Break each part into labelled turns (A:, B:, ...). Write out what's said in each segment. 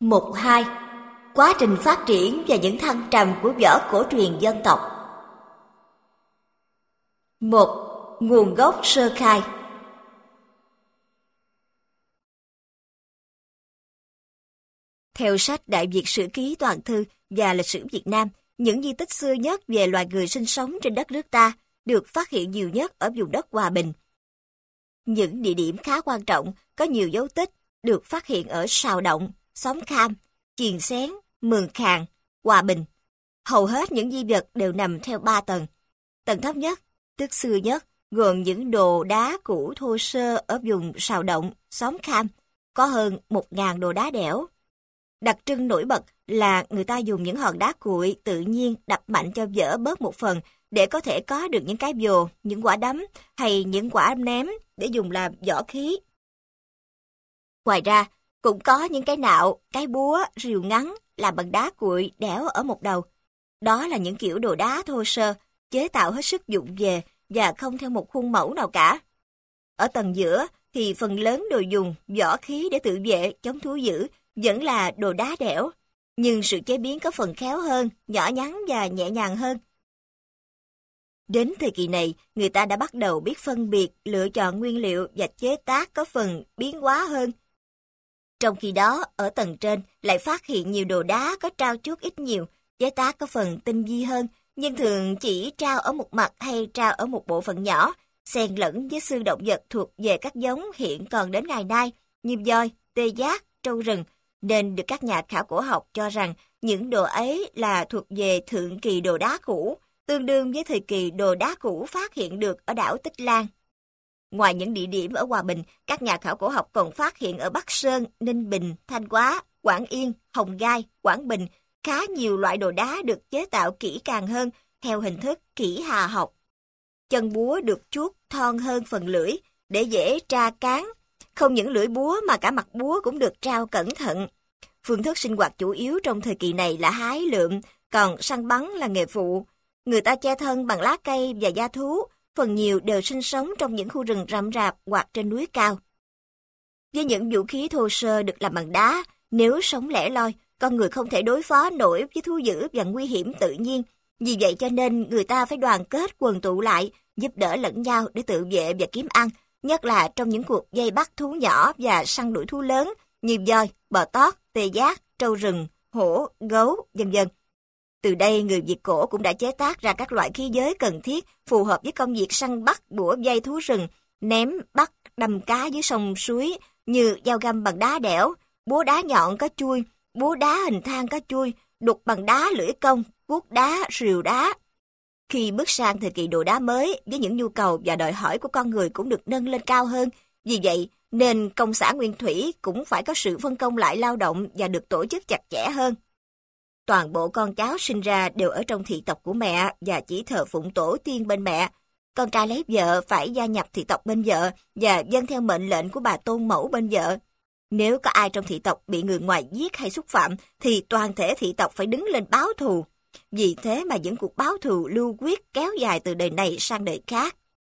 A: Mục 2. Quá trình phát triển và những thăng trầm của võ cổ truyền dân tộc. 1. Nguồn gốc sơ khai. Theo sách Đại Việt Sử Ký Toàn Thư và Lịch sử Việt Nam, những di tích xưa nhất về loài người sinh sống trên đất nước ta được phát hiện nhiều nhất ở vùng đất Hòa Bình. Những địa điểm khá quan trọng, có nhiều dấu tích, được phát hiện ở Sào Động, Xóm Kham, Chiền Xén, Mường Khàng, Hòa Bình. Hầu hết những di vật đều nằm theo 3 tầng. Tầng thấp nhất, tức xưa nhất, gồm những đồ đá cũ thô sơ ở vùng Sào Động, Xóm Kham, có hơn 1.000 đồ đá đẽo. Đặc trưng nổi bật là người ta dùng những hòn đá cuội tự nhiên đập mạnh cho vỡ bớt một phần để có thể có được những cái vồ, những quả đấm hay những quả ném để dùng làm võ khí. Ngoài ra, cũng có những cái nạo, cái búa, rìu ngắn làm bằng đá cuội đẽo ở một đầu. Đó là những kiểu đồ đá thô sơ, chế tạo hết sức vụng về và không theo một khuôn mẫu nào cả. Ở tầng giữa thì phần lớn đồ dùng, võ khí để tự vệ, chống thú dữ vẫn là đồ đá đẽo, nhưng sự chế biến có phần khéo hơn, nhỏ nhắn và nhẹ nhàng hơn. Đến thời kỳ này, người ta đã bắt đầu biết phân biệt, lựa chọn nguyên liệu và chế tác có phần biến hóa hơn. Trong khi đó, ở tầng trên lại phát hiện nhiều đồ đá có trao chuốt ít nhiều, chế tác có phần tinh vi hơn, nhưng thường chỉ trao ở một mặt hay trao ở một bộ phận nhỏ, xen lẫn với xương động vật thuộc về các giống hiện còn đến ngày nay, như voi, tê giác, trâu rừng, nên được các nhà khảo cổ học cho rằng những đồ ấy là thuộc về thượng kỳ đồ đá cũ, tương đương với thời kỳ đồ đá cũ phát hiện được ở đảo Tích Lan. Ngoài những địa điểm ở Hòa Bình, các nhà khảo cổ học còn phát hiện ở Bắc Sơn, Ninh Bình, Thanh Hóa, Quảng Yên, Hồng Gai, Quảng Bình khá nhiều loại đồ đá được chế tạo kỹ càng hơn theo hình thức kỹ hà học. Chân búa được chuốt thon hơn phần lưỡi để dễ tra cán. Không những lưỡi búa mà cả mặt búa cũng được trao cẩn thận. Phương thức sinh hoạt chủ yếu trong thời kỳ này là hái lượm, còn săn bắn là nghề phụ. Người ta che thân bằng lá cây và da thú, phần nhiều đều sinh sống trong những khu rừng rậm rạp hoặc trên núi cao. Với những vũ khí thô sơ được làm bằng đá, nếu sống lẻ loi, con người không thể đối phó nổi với thú dữ và nguy hiểm tự nhiên. Vì vậy cho nên người ta phải đoàn kết quần tụ lại, giúp đỡ lẫn nhau để tự vệ và kiếm ăn, nhất là trong những cuộc vây bắt thú nhỏ và săn đuổi thú lớn như voi, bò tót, tê giác, trâu rừng, hổ, gấu, vân vân. Từ đây, người Việt cổ cũng đã chế tác ra các loại khí giới cần thiết phù hợp với công việc săn bắt, đũa vây thú rừng, ném, bắt, đâm cá dưới sông suối như dao găm bằng đá đẽo, búa đá nhọn có chuôi, búa đá hình thang có chuôi, đục bằng đá lưỡi công, cuốc đá, rìu đá. Khi bước sang thời kỳ đồ đá mới, với những nhu cầu và đòi hỏi của con người cũng được nâng lên cao hơn, vì vậy nên công xã nguyên thủy cũng phải có sự phân công lại lao động và được tổ chức chặt chẽ hơn. Toàn bộ con cháu sinh ra đều ở trong thị tộc của mẹ và chỉ thờ phụng tổ tiên bên mẹ. Con trai lấy vợ phải gia nhập thị tộc bên vợ và vâng theo mệnh lệnh của bà tôn mẫu bên vợ. Nếu có ai trong thị tộc bị người ngoài giết hay xúc phạm, thì toàn thể thị tộc phải đứng lên báo thù. Vì thế mà những cuộc báo thù lưu quyết kéo dài từ đời này sang đời khác.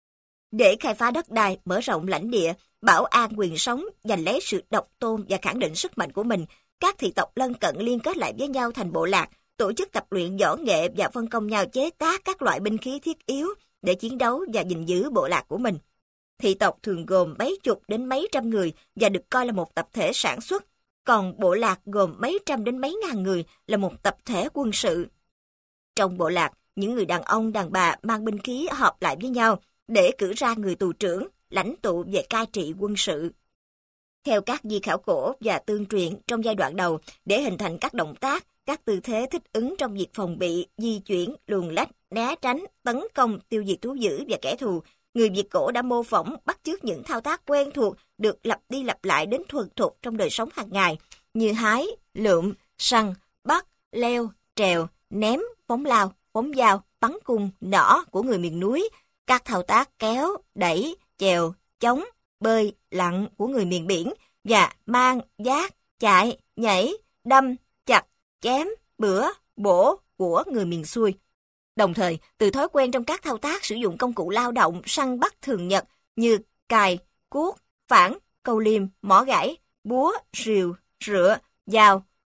A: Để khai phá đất đai, mở rộng lãnh địa, bảo an quyền sống, giành lấy sự độc tôn và khẳng định sức mạnh của mình, các thị tộc lân cận liên kết lại với nhau thành bộ lạc, tổ chức tập luyện võ nghệ và phân công nhau chế tác các loại binh khí thiết yếu để chiến đấu và gìn giữ bộ lạc của mình. Thị tộc thường gồm mấy chục đến mấy trăm người và được coi là một tập thể sản xuất, còn bộ lạc gồm mấy trăm đến mấy ngàn người là một tập thể quân sự. Trong bộ lạc, những người đàn ông, đàn bà mang binh khí họp lại với nhau để cử ra người tù trưởng, lãnh tụ về cai trị quân sự. Theo các di khảo cổ và tương truyền trong giai đoạn đầu, để hình thành các động tác, các tư thế thích ứng trong việc phòng bị, di chuyển, luồn lách, né tránh, tấn công, tiêu diệt thú dữ và kẻ thù, người Việt cổ đã mô phỏng bắt chước những thao tác quen thuộc được lặp đi lặp lại đến thuần thục trong đời sống hàng ngày, như hái, lượm, săn, bắt, leo, trèo, ném, phóng lao, phóng dao, bắn cung, nỏ của người miền núi, các thao tác kéo, đẩy, chèo, chống, bơi, lặn của người miền biển và mang, giác, chạy, nhảy, đâm, chặt, chém, bữa, bổ của người miền xuôi. Đồng thời, từ thói quen trong các thao tác sử dụng công cụ lao động săn bắt thường nhật như cài, cuốc, phản, câu liêm, mỏ gãy, búa, rìu, rựa, dao,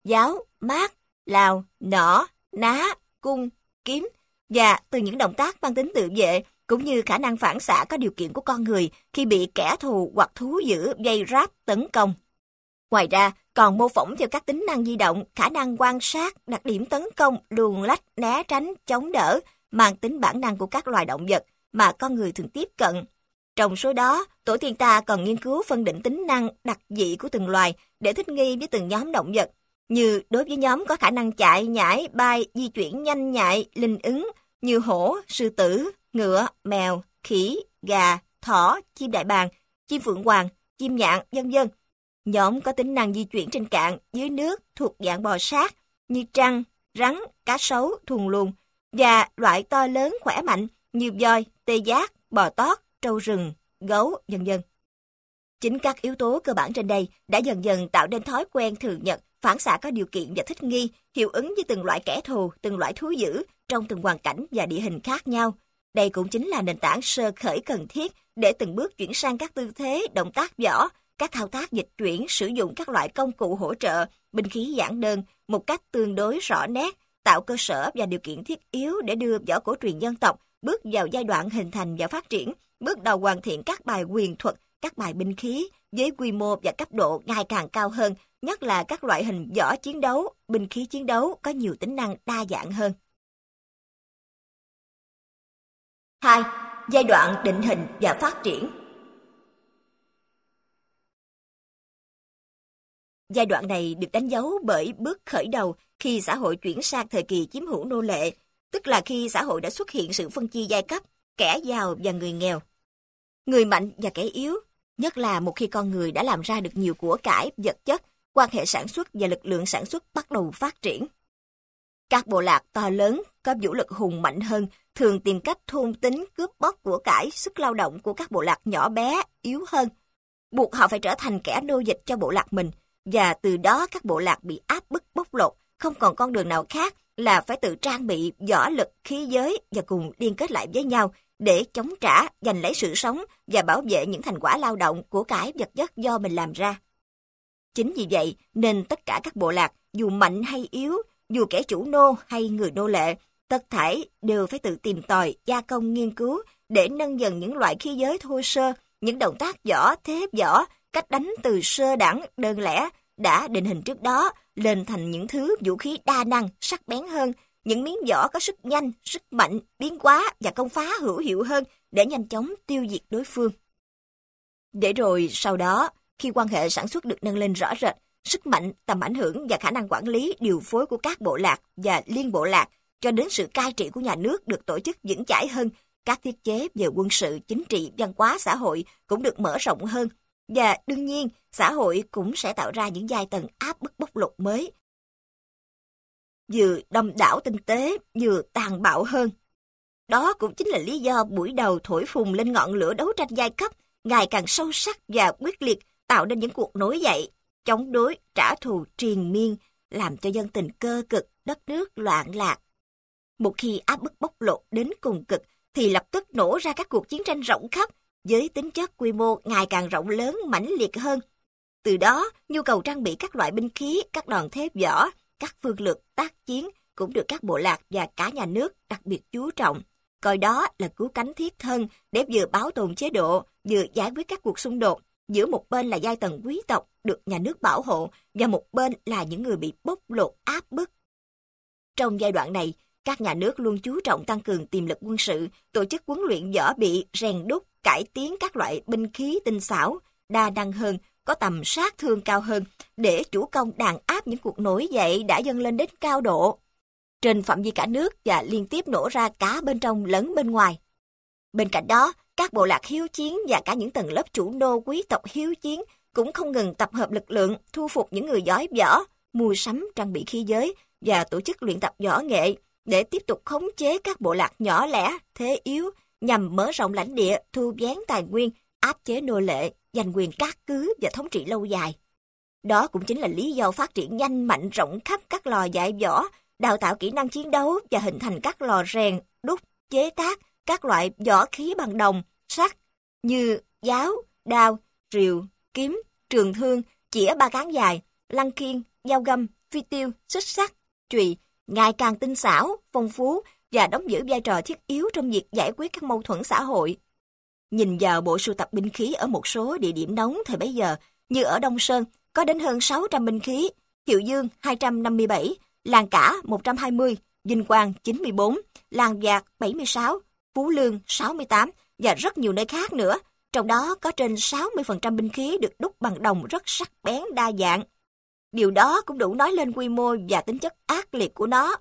A: giáo, mát, lào, nỏ, ná, cung, kiếm, và từ những động tác mang tính tự vệ cũng như khả năng phản xạ có điều kiện của con người khi bị kẻ thù hoặc thú dữ vây ráp tấn công. Ngoài ra, còn mô phỏng theo các tính năng di động, khả năng quan sát, đặc điểm tấn công, luồn lách, né tránh, chống đỡ, mang tính bản năng của các loài động vật mà con người thường tiếp cận. Trong số đó, tổ tiên ta còn nghiên cứu phân định tính năng đặc dị của từng loài để thích nghi với từng nhóm động vật, như đối với nhóm có khả năng chạy, nhảy, bay, di chuyển nhanh nhạy, linh ứng, như hổ, sư tử, ngựa, mèo, khỉ, gà, thỏ, chim đại bàng, chim phượng hoàng, chim nhạn, vân vân. Nhóm có tính năng di chuyển trên cạn, dưới nước thuộc dạng bò sát, như trăng, rắn, cá sấu, thuần luồng, và loại to lớn khỏe mạnh như voi, tê giác, bò tót, trâu rừng, gấu, vân vân. Chính các yếu tố cơ bản trên đây đã dần dần tạo nên thói quen thường nhật, phản xạ có điều kiện và thích nghi, hiệu ứng với từng loại kẻ thù, từng loại thú dữ trong từng hoàn cảnh và địa hình khác nhau. Đây cũng chính là nền tảng sơ khởi cần thiết để từng bước chuyển sang các tư thế, động tác võ, các thao tác dịch chuyển, sử dụng các loại công cụ hỗ trợ, binh khí giản đơn một cách tương đối rõ nét, tạo cơ sở và điều kiện thiết yếu để đưa võ cổ truyền dân tộc bước vào giai đoạn hình thành và phát triển, bước đầu hoàn thiện các bài quyền thuật, các bài binh khí với quy mô và cấp độ ngày càng cao hơn, nhất là các loại hình võ chiến đấu, binh khí chiến đấu có nhiều tính năng đa dạng hơn. 2. Giai đoạn định hình và phát triển. Giai đoạn này được đánh dấu bởi bước khởi đầu khi xã hội chuyển sang thời kỳ chiếm hữu nô lệ, tức là khi xã hội đã xuất hiện sự phân chia giai cấp, kẻ giàu và người nghèo, người mạnh và kẻ yếu, nhất là một khi con người đã làm ra được nhiều của cải, vật chất, quan hệ sản xuất và lực lượng sản xuất bắt đầu phát triển. Các bộ lạc to lớn, có vũ lực hùng mạnh hơn, thường tìm cách thôn tính, cướp bóc của cải, sức lao động của các bộ lạc nhỏ bé, yếu hơn, buộc họ phải trở thành kẻ nô dịch cho bộ lạc mình, và từ đó các bộ lạc bị áp bức bóc lột, không còn con đường nào khác là phải tự trang bị võ lực, khí giới và cùng liên kết lại với nhau để chống trả, giành lấy sự sống và bảo vệ những thành quả lao động của cải vật chất do mình làm ra. Chính vì vậy nên tất cả các bộ lạc, dù mạnh hay yếu, dù kẻ chủ nô hay người nô lệ, tất thảy đều phải tự tìm tòi, gia công nghiên cứu để nâng dần những loại khí giới thô sơ, những động tác võ, thế võ, cách đánh từ sơ đẳng, đơn lẻ đã định hình trước đó lên thành những thứ vũ khí đa năng, sắc bén hơn, những miếng võ có sức nhanh, sức mạnh, biến hóa và công phá hữu hiệu hơn để nhanh chóng tiêu diệt đối phương. Để rồi sau đó, khi quan hệ sản xuất được nâng lên rõ rệt, sức mạnh, tầm ảnh hưởng và khả năng quản lý, điều phối của các bộ lạc và liên bộ lạc cho đến sự cai trị của nhà nước được tổ chức vững chãi hơn, các thiết chế về quân sự, chính trị, văn hóa, xã hội cũng được mở rộng hơn. Và đương nhiên, xã hội cũng sẽ tạo ra những giai tầng áp bức bóc lột mới, vừa đông đảo tinh tế, vừa tàn bạo hơn. Đó cũng chính là lý do buổi đầu thổi phùng lên ngọn lửa đấu tranh giai cấp ngày càng sâu sắc và quyết liệt, tạo nên những cuộc nổi dậy, chống đối, trả thù triền miên, làm cho dân tình cơ cực, đất nước loạn lạc. Một khi áp bức bóc lột đến cùng cực, thì lập tức nổ ra các cuộc chiến tranh rộng khắp, với tính chất quy mô ngày càng rộng lớn, mãnh liệt hơn. Từ đó, nhu cầu trang bị các loại binh khí, các đòn thép võ, các phương lược tác chiến cũng được các bộ lạc và cả nhà nước đặc biệt chú trọng, coi đó là cứu cánh thiết thân để vừa bảo tồn chế độ, vừa giải quyết các cuộc xung đột giữa một bên là giai tầng quý tộc được nhà nước bảo hộ và một bên là những người bị bóc lột áp bức. Trong giai đoạn này, các nhà nước luôn chú trọng tăng cường tiềm lực quân sự, tổ chức huấn luyện võ bị, rèn đúc, cải tiến các loại binh khí tinh xảo, đa năng hơn, có tầm sát thương cao hơn, để chủ công đàn áp những cuộc nổi dậy đã dâng lên đến cao độ, trên phạm vi cả nước và liên tiếp nổ ra cả bên trong lẫn bên ngoài. Bên cạnh đó, các bộ lạc hiếu chiến và cả những tầng lớp chủ nô quý tộc hiếu chiến cũng không ngừng tập hợp lực lượng, thu phục những người giỏi võ, mua sắm trang bị khí giới và tổ chức luyện tập võ nghệ để tiếp tục khống chế các bộ lạc nhỏ lẻ, thế yếu, nhằm mở rộng lãnh địa, thu vén tài nguyên, áp chế nô lệ, giành quyền cát cứ và thống trị lâu dài. Đó cũng chính là lý do phát triển nhanh mạnh rộng khắp các lò dạy võ, đào tạo kỹ năng chiến đấu và hình thành các lò rèn, đúc, chế tác các loại võ khí bằng đồng, sắt như giáo, đao, rìu, kiếm, trường thương, chĩa ba cán dài, lăng khiên, dao găm, phi tiêu, xích sắt, chùy ngày càng tinh xảo, phong phú và đóng giữ vai trò thiết yếu trong việc giải quyết các mâu thuẫn xã hội. Nhìn vào bộ sưu tập binh khí ở một số địa điểm nóng thời bấy giờ, như ở Đông Sơn, có đến hơn 600 binh khí, Hiệu Dương 257, Làng Cả 120, Vinh Quang 94, Làng Vạc 76, Phú Lương 68 và rất nhiều nơi khác nữa. Trong đó có trên 60% binh khí được đúc bằng đồng rất sắc bén đa dạng. Điều đó cũng đủ nói lên quy mô và tính chất ác liệt của nó.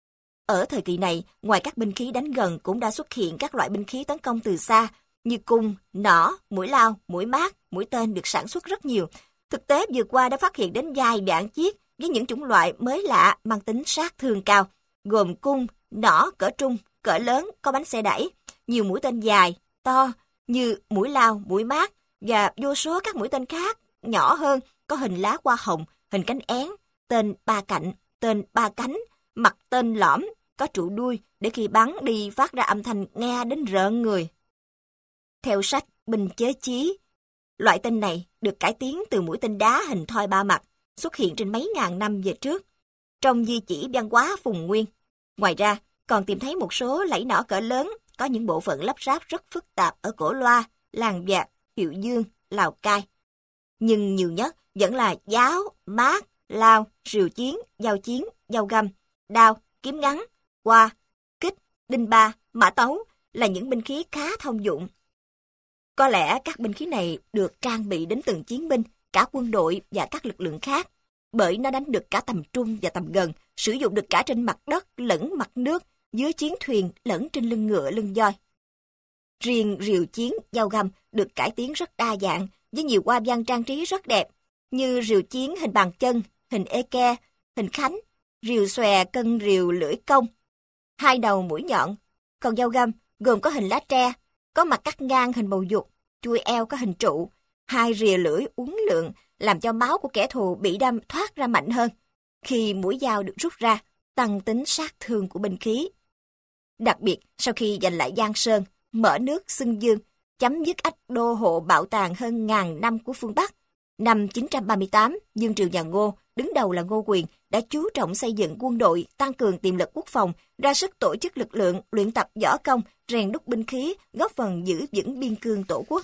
A: Ở thời kỳ này, ngoài các binh khí đánh gần cũng đã xuất hiện các loại binh khí tấn công từ xa, như cung, nỏ, mũi lao, mũi mát, mũi tên được sản xuất rất nhiều. Thực tế vừa qua đã phát hiện đến vài vạn chiếc với những chủng loại mới lạ mang tính sát thương cao, gồm cung, nỏ cỡ trung, cỡ lớn có bánh xe đẩy, nhiều mũi tên dài, to như mũi lao, mũi mát và vô số các mũi tên khác nhỏ hơn có hình lá hoa hồng, hình cánh én, tên ba cạnh, tên ba cánh, mặt tên lõm, có trụ đuôi để khi bắn đi phát ra âm thanh nghe đến rợn người. Theo sách Binh chế chí, loại tên này được cải tiến từ mũi tên đá hình thoi ba mặt, xuất hiện trên mấy ngàn năm về trước, trong di chỉ văn hóa Phùng Nguyên. Ngoài ra, còn tìm thấy một số lẫy nỏ cỡ lớn, có những bộ phận lắp ráp rất phức tạp ở Cổ Loa, Làng Vạc, Hiệu Dương, Lào Cai. Nhưng nhiều nhất vẫn là giáo, mát, lao, rìu chiến, dao găm, đao, kiếm ngắn, qua, kích, đinh ba, mã tấu là những binh khí khá thông dụng. Có lẽ các binh khí này được trang bị đến từng chiến binh, cả quân đội và các lực lượng khác, bởi nó đánh được cả tầm trung và tầm gần, sử dụng được cả trên mặt đất lẫn mặt nước, dưới chiến thuyền lẫn trên lưng ngựa lưng voi. Riêng rìu chiến, dao găm được cải tiến rất đa dạng, với nhiều hoa văn trang trí rất đẹp, như rìu chiến hình bàn chân, hình eke, hình khánh, rìu xòe cân rìu lưỡi công, hai đầu mũi nhọn. Còn dao găm gồm có hình lá tre, có mặt cắt ngang hình bầu dục, chuôi eo có hình trụ, hai rìa lưỡi uốn lượn làm cho máu của kẻ thù bị đâm thoát ra mạnh hơn. Khi mũi dao được rút ra, tăng tính sát thương của binh khí. Đặc biệt, sau khi giành lại Giang Sơn, mở nước xưng dương, chấm dứt ách đô hộ bạo tàn hơn ngàn năm của phương Bắc, năm 938, Dương Triều nhà Ngô, đứng đầu là Ngô Quyền, đã chú trọng xây dựng quân đội, tăng cường tiềm lực quốc phòng, ra sức tổ chức lực lượng, luyện tập võ công, rèn đúc binh khí, góp phần giữ vững biên cương tổ quốc.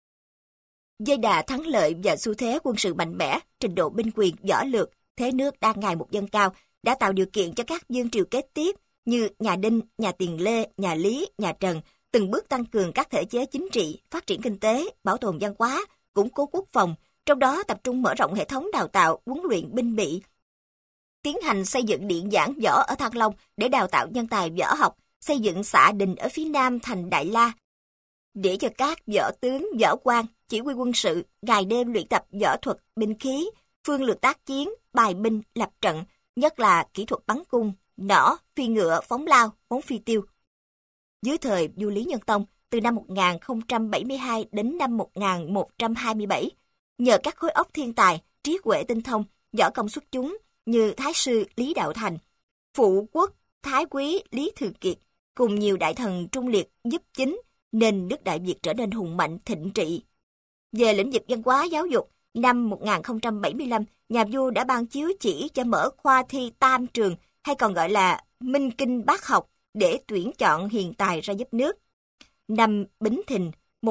A: Với đà thắng lợi và xu thế quân sự mạnh mẽ, trình độ binh quyền, võ lược, thế nước đang ngày một dâng cao, đã tạo điều kiện cho các vương triều kế tiếp như nhà Đinh, nhà Tiền Lê, nhà Lý, nhà Trần, từng bước tăng cường các thể chế chính trị, phát triển kinh tế, bảo tồn văn hóa, củng cố quốc phòng, trong đó tập trung mở rộng hệ thống đào tạo, huấn luyện binh bị, tiến hành xây dựng điện giảng võ ở Thăng Long để đào tạo nhân tài võ học, xây dựng xạ đình ở phía nam thành Đại La, để cho các võ tướng, võ quan chỉ huy quân sự ngày đêm luyện tập võ thuật, binh khí, phương lược tác chiến, bài binh, lập trận, nhất là kỹ thuật bắn cung, nỏ, phi ngựa, phóng lao, phóng phi tiêu. Dưới thời vua Lý Nhân Tông, từ năm 1072 đến năm 1127, nhờ các khối óc thiên tài, trí huệ tinh thông, võ công xuất chúng như Thái sư Lý Đạo Thành, phụ quốc Thái quý Lý Thường Kiệt, cùng nhiều đại thần trung liệt giúp chính, nên nước Đại Việt trở nên hùng mạnh thịnh trị. Về lĩnh vực văn hóa giáo dục, năm 1075, nhà vua đã ban chiếu chỉ cho mở khoa thi tam trường, hay còn gọi là Minh Kinh Bác học, để tuyển chọn hiền tài ra giúp nước. Năm Bính Thìn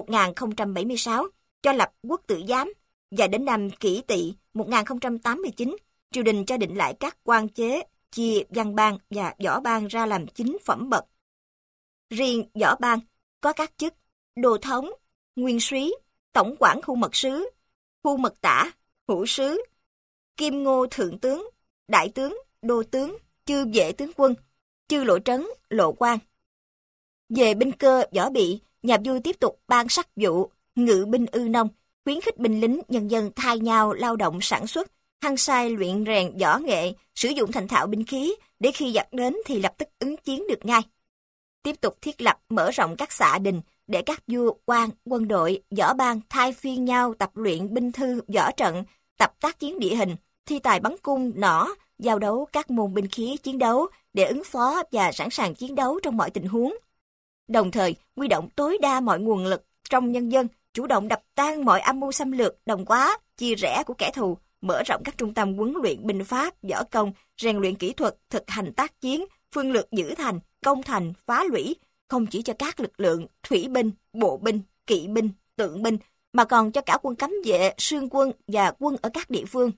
A: 1076 cho lập quốc tử giám, và đến năm Kỷ Tỵ 1089, triều đình cho định lại các quan chế, chia văn bang và võ bang ra làm 9 phẩm bậc. Riêng võ bang có các chức đô thống, nguyên soái, tổng quản khu mật sứ, khu mật tả, hữu sứ, kim ngô thượng tướng, đại tướng, đô tướng, chư vệ tướng quân, chư lộ trấn, lộ quan. Về binh cơ, võ bị, nhà vua tiếp tục ban sắc vụ, ngự binh ư nông, khuyến khích binh lính nhân dân thay nhau lao động sản xuất, hăng say luyện rèn võ nghệ, sử dụng thành thạo binh khí để khi giặc đến thì lập tức ứng chiến được ngay. Tiếp tục thiết lập mở rộng các xạ đình để các vua, quan, quân đội, võ bang thay phiên nhau tập luyện binh thư, võ trận, tập tác chiến địa hình, thi tài bắn cung, nỏ, giao đấu các môn binh khí chiến đấu để ứng phó và sẵn sàng chiến đấu trong mọi tình huống. Đồng thời, huy động tối đa mọi nguồn lực trong nhân dân, chủ động đập tan mọi âm mưu xâm lược, đồng quá, chia rẽ của kẻ thù, mở rộng các trung tâm huấn luyện binh pháp, võ công, rèn luyện kỹ thuật, thực hành tác chiến, phương lược giữ thành, công thành, phá lũy, không chỉ cho các lực lượng thủy binh, bộ binh, kỵ binh, tượng binh, mà còn cho cả quân cấm vệ, sương quân và quân ở các địa phương.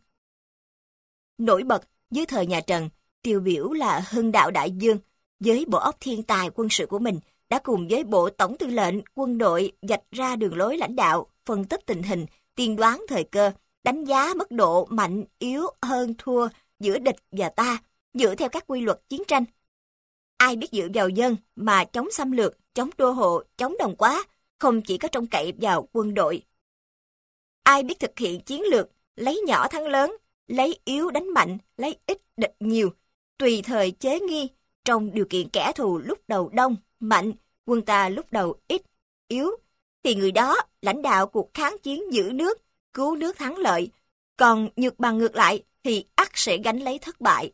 A: Nổi bật dưới thời nhà Trần, tiêu biểu là Hưng Đạo Đại Dương, với bộ óc thiên tài quân sự của mình, đã cùng với Bộ Tổng Tư lệnh quân đội vạch ra đường lối lãnh đạo, phân tích tình hình, tiên đoán thời cơ, đánh giá mức độ mạnh, yếu, hơn, thua giữa địch và ta, dựa theo các quy luật chiến tranh. Ai biết dựa vào dân mà chống xâm lược, chống đô hộ, chống đồng quá, không chỉ có trông cậy vào quân đội. Ai biết thực hiện chiến lược, lấy nhỏ thắng lớn, lấy yếu đánh mạnh, lấy ít địch nhiều, tùy thời chế nghi, trong điều kiện kẻ thù lúc đầu đông, mạnh, quân ta lúc đầu ít, yếu, thì người đó lãnh đạo cuộc kháng chiến giữ nước, cứu nước thắng lợi, còn nhược bằng ngược lại thì ắt sẽ gánh lấy thất bại.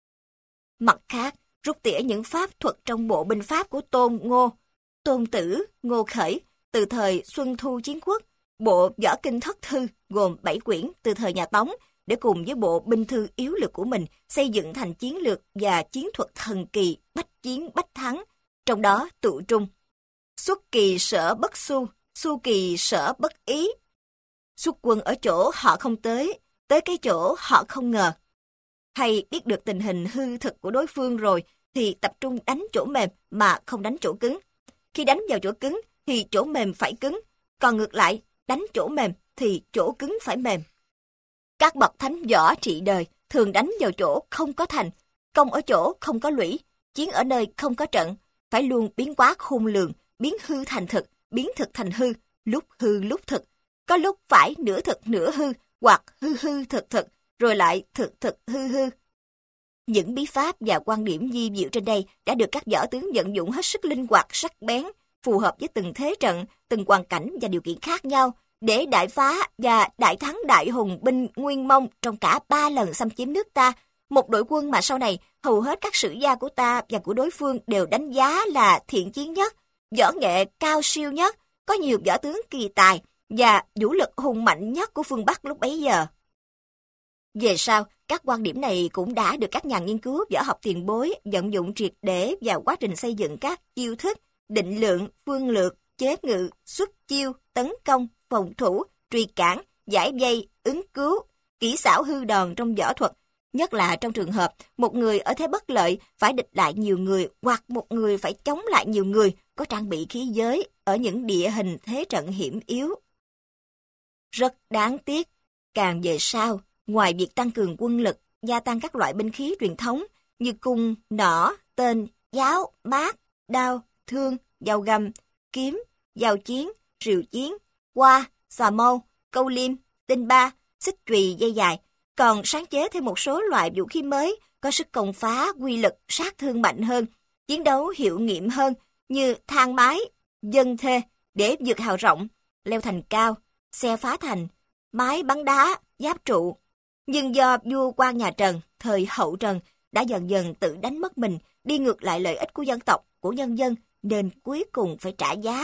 A: Mặt khác, rút tỉa những pháp thuật trong bộ binh pháp của Tôn Ngô, Tôn Tử, Ngô Khởi, từ thời Xuân Thu Chiến Quốc, bộ võ kinh thất thư gồm 7 quyển từ thời nhà Tống, để cùng với bộ binh thư yếu lược của mình xây dựng thành chiến lược và chiến thuật thần kỳ bách chiến bách thắng, trong đó tụ trung xuất kỳ sở bất xu, xu kỳ sở bất ý. Xuất quân ở chỗ họ không tới, tới cái chỗ họ không ngờ. Hay biết được tình hình hư thực của đối phương rồi thì tập trung đánh chỗ mềm mà không đánh chỗ cứng. Khi đánh vào chỗ cứng thì chỗ mềm phải cứng, còn ngược lại, đánh chỗ mềm thì chỗ cứng phải mềm. Các bậc thánh võ trị đời thường đánh vào chỗ không có thành, công ở chỗ không có lũy, chiến ở nơi không có trận, phải luôn biến hóa khôn lường, biến hư thành thực, biến thực thành hư, lúc hư lúc thực. Có lúc phải nửa thực nửa hư, hoặc hư hư thực thực, rồi lại thực thực hư hư. Những bí pháp và quan điểm di diệu trên đây đã được các võ tướng vận dụng hết sức linh hoạt sắc bén, phù hợp với từng thế trận, từng hoàn cảnh và điều kiện khác nhau, để đại phá và đại thắng đại hùng binh Nguyên Mông trong cả 3 lần xâm chiếm nước ta, một đội quân mà sau này hầu hết các sử gia của ta và của đối phương đều đánh giá là thiện chiến nhất, võ nghệ cao siêu nhất, có nhiều võ tướng kỳ tài và vũ lực hùng mạnh nhất của phương Bắc lúc bấy giờ. Về sau, các quan điểm này cũng đã được các nhà nghiên cứu võ học tiền bối vận dụng triệt để vào quá trình xây dựng các chiêu thức, định lượng, phương lược, chế ngự, xuất chiêu, tấn công, phòng thủ, truy cản, giải vây, ứng cứu, kỹ xảo hư đòn trong võ thuật, nhất là trong trường hợp một người ở thế bất lợi phải địch lại nhiều người hoặc một người phải chống lại nhiều người có trang bị khí giới ở những địa hình thế trận hiểm yếu. Rất đáng tiếc, càng về sau, ngoài việc tăng cường quân lực, gia tăng các loại binh khí truyền thống như cung, nỏ, tên, giáo, mác, đao, thương, dao găm, kiếm, dao chiến, rìu chiến, qua, xà mâu, câu liêm, tinh ba, xích chùy dây dài, còn sáng chế thêm một số loại vũ khí mới có sức công phá, quy lực, sát thương mạnh hơn, chiến đấu hiệu nghiệm hơn như thang mái, dân thê để vượt hào rộng, leo thành cao, xe phá thành, mái bắn đá, giáp trụ. Nhưng do vua quan nhà Trần, thời hậu Trần đã dần dần tự đánh mất mình, đi ngược lại lợi ích của dân tộc, của nhân dân, nên cuối cùng phải trả giá.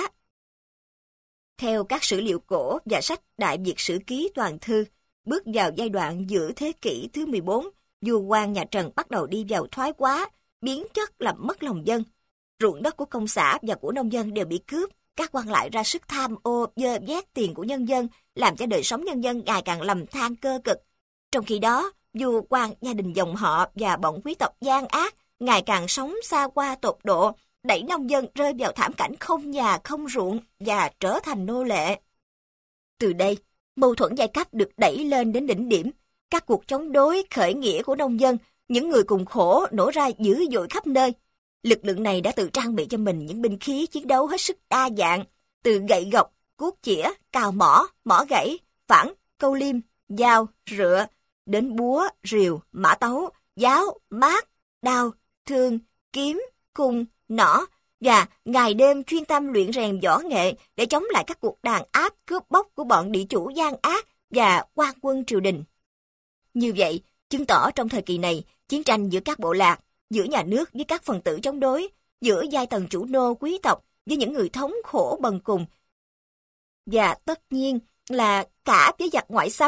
A: Theo các sử liệu cổ và sách Đại Việt Sử Ký Toàn Thư, bước vào giai đoạn giữa thế kỷ thứ 14, vua quan nhà Trần bắt đầu đi vào thoái hóa, biến chất làm mất lòng dân. Ruộng đất của công xã và của nông dân đều bị cướp, các quan lại ra sức tham ô, dơ vét tiền của nhân dân, làm cho đời sống nhân dân ngày càng lầm than cơ cực. Trong khi đó, vua quan, gia đình dòng họ và bọn quý tộc gian ác ngày càng sống xa hoa tột độ, đẩy nông dân rơi vào thảm cảnh không nhà không ruộng và trở thành nô lệ. Từ đây, mâu thuẫn giai cấp được đẩy lên đến đỉnh điểm. Các cuộc chống đối khởi nghĩa của nông dân, những người cùng khổ nổ ra dữ dội khắp nơi. Lực lượng này đã tự trang bị cho mình những binh khí chiến đấu hết sức đa dạng, từ gậy gộc, cuốc chĩa, cào mỏ, mỏ gãy, phản, câu liêm, dao, rựa, đến búa, rìu, mã tấu, giáo, mác, đao, thương, kiếm, cung, nỏ, và ngày đêm chuyên tâm luyện rèn võ nghệ để chống lại các cuộc đàn áp cướp bóc của bọn địa chủ gian ác và quan quân triều đình. Như vậy, chứng tỏ trong thời kỳ này, chiến tranh giữa các bộ lạc, giữa nhà nước với các phần tử chống đối, giữa giai tầng chủ nô quý tộc với những người thống khổ bần cùng, và tất nhiên là cả với giặc ngoại xâm,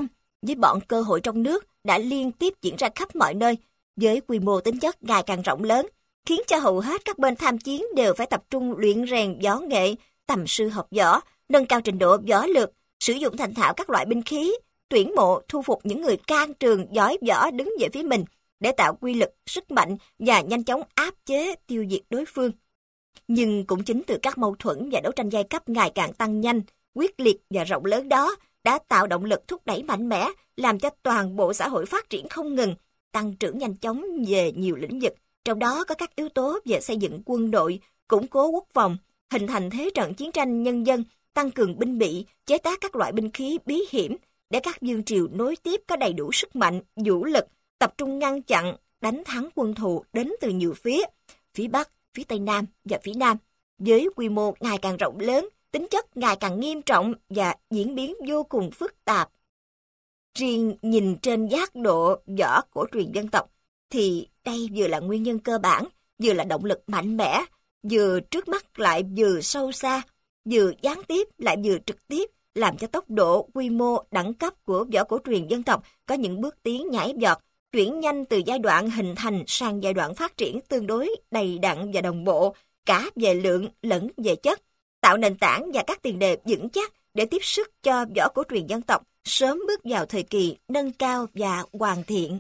A: với bọn cơ hội trong nước đã liên tiếp diễn ra khắp mọi nơi, với quy mô tính chất ngày càng rộng lớn, khiến cho hầu hết các bên tham chiến đều phải tập trung luyện rèn võ nghệ, tầm sư học võ, nâng cao trình độ võ lược, sử dụng thành thạo các loại binh khí, tuyển mộ thu phục những người can trường giỏi võ đứng về phía mình để tạo quy lực, sức mạnh và nhanh chóng áp chế tiêu diệt đối phương. Nhưng cũng chính từ các mâu thuẫn và đấu tranh giai cấp ngày càng tăng nhanh, quyết liệt và rộng lớn đó đã tạo động lực thúc đẩy mạnh mẽ, làm cho toàn bộ xã hội phát triển không ngừng, tăng trưởng nhanh chóng về nhiều lĩnh vực, trong đó có các yếu tố về xây dựng quân đội, củng cố quốc phòng, hình thành thế trận chiến tranh nhân dân, tăng cường binh bị, chế tác các loại binh khí bí hiểm, để các vương triều nối tiếp có đầy đủ sức mạnh, vũ lực, tập trung ngăn chặn, đánh thắng quân thù đến từ nhiều phía Bắc, phía Tây Nam và phía Nam, với quy mô ngày càng rộng lớn, tính chất ngày càng nghiêm trọng và diễn biến vô cùng phức tạp. Riêng nhìn trên giác độ võ cổ truyền dân tộc, thì đây vừa là nguyên nhân cơ bản, vừa là động lực mạnh mẽ, vừa trước mắt lại vừa sâu xa, vừa gián tiếp lại vừa trực tiếp, làm cho tốc độ, quy mô, đẳng cấp của võ cổ truyền dân tộc có những bước tiến nhảy vọt, chuyển nhanh từ giai đoạn hình thành sang giai đoạn phát triển tương đối đầy đặn và đồng bộ, cả về lượng lẫn về chất, tạo nền tảng và các tiền đề vững chắc để tiếp sức cho võ cổ truyền dân tộc sớm bước vào thời kỳ nâng cao và hoàn thiện.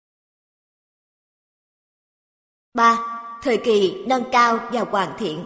A: 3. Thời kỳ nâng cao và hoàn thiện.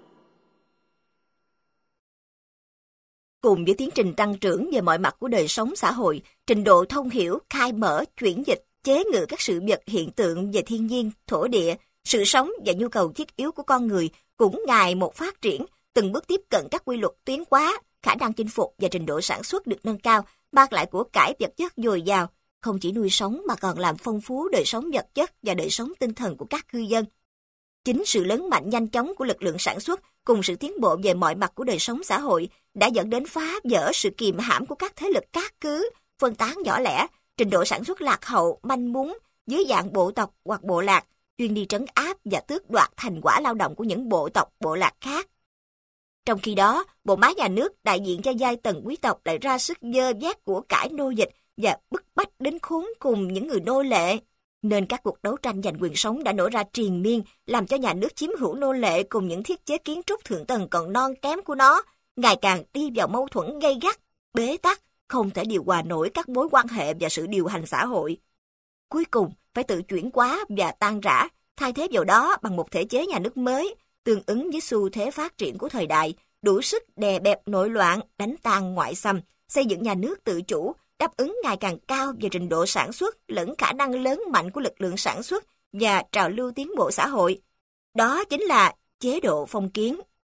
A: Cùng với tiến trình tăng trưởng về mọi mặt của đời sống xã hội, trình độ thông hiểu, khai mở, chuyển dịch, chế ngự các sự vật hiện tượng về thiên nhiên, thổ địa, sự sống và nhu cầu thiết yếu của con người cũng ngày một phát triển, từng bước tiếp cận các quy luật tuyến hóa, khả năng chinh phục và trình độ sản xuất được nâng cao, mang lại của cải vật chất dồi dào, không chỉ nuôi sống mà còn làm phong phú đời sống vật chất và đời sống tinh thần của các cư dân. Chính sự lớn mạnh nhanh chóng của lực lượng sản xuất cùng sự tiến bộ về mọi mặt của đời sống xã hội đã dẫn đến phá vỡ sự kìm hãm của các thế lực cát cứ, phân tán nhỏ lẻ, trình độ sản xuất lạc hậu, manh mún dưới dạng bộ tộc hoặc bộ lạc, chuyên đi trấn áp và tước đoạt thành quả lao động của những bộ tộc, bộ lạc khác. Trong khi đó, bộ máy nhà nước đại diện cho giai tầng quý tộc lại ra sức dơ vét của cải nô dịch và bức bách đến khốn cùng những người nô lệ. Nên các cuộc đấu tranh giành quyền sống đã nổ ra triền miên, làm cho nhà nước chiếm hữu nô lệ cùng những thiết chế kiến trúc thượng tầng còn non kém của nó, ngày càng đi vào mâu thuẫn gay gắt, bế tắc, không thể điều hòa nổi các mối quan hệ và sự điều hành xã hội. Cuối cùng, phải tự chuyển hóa và tan rã, thay thế vào đó bằng một thể chế nhà nước mới, tương ứng với xu thế phát triển của thời đại, đủ sức đè bẹp nội loạn, đánh tan ngoại xâm, xây dựng nhà nước tự chủ, đáp ứng ngày càng cao về trình độ sản xuất lẫn khả năng lớn mạnh của lực lượng sản xuất và trào lưu tiến bộ xã hội. Đó chính là chế độ phong kiến.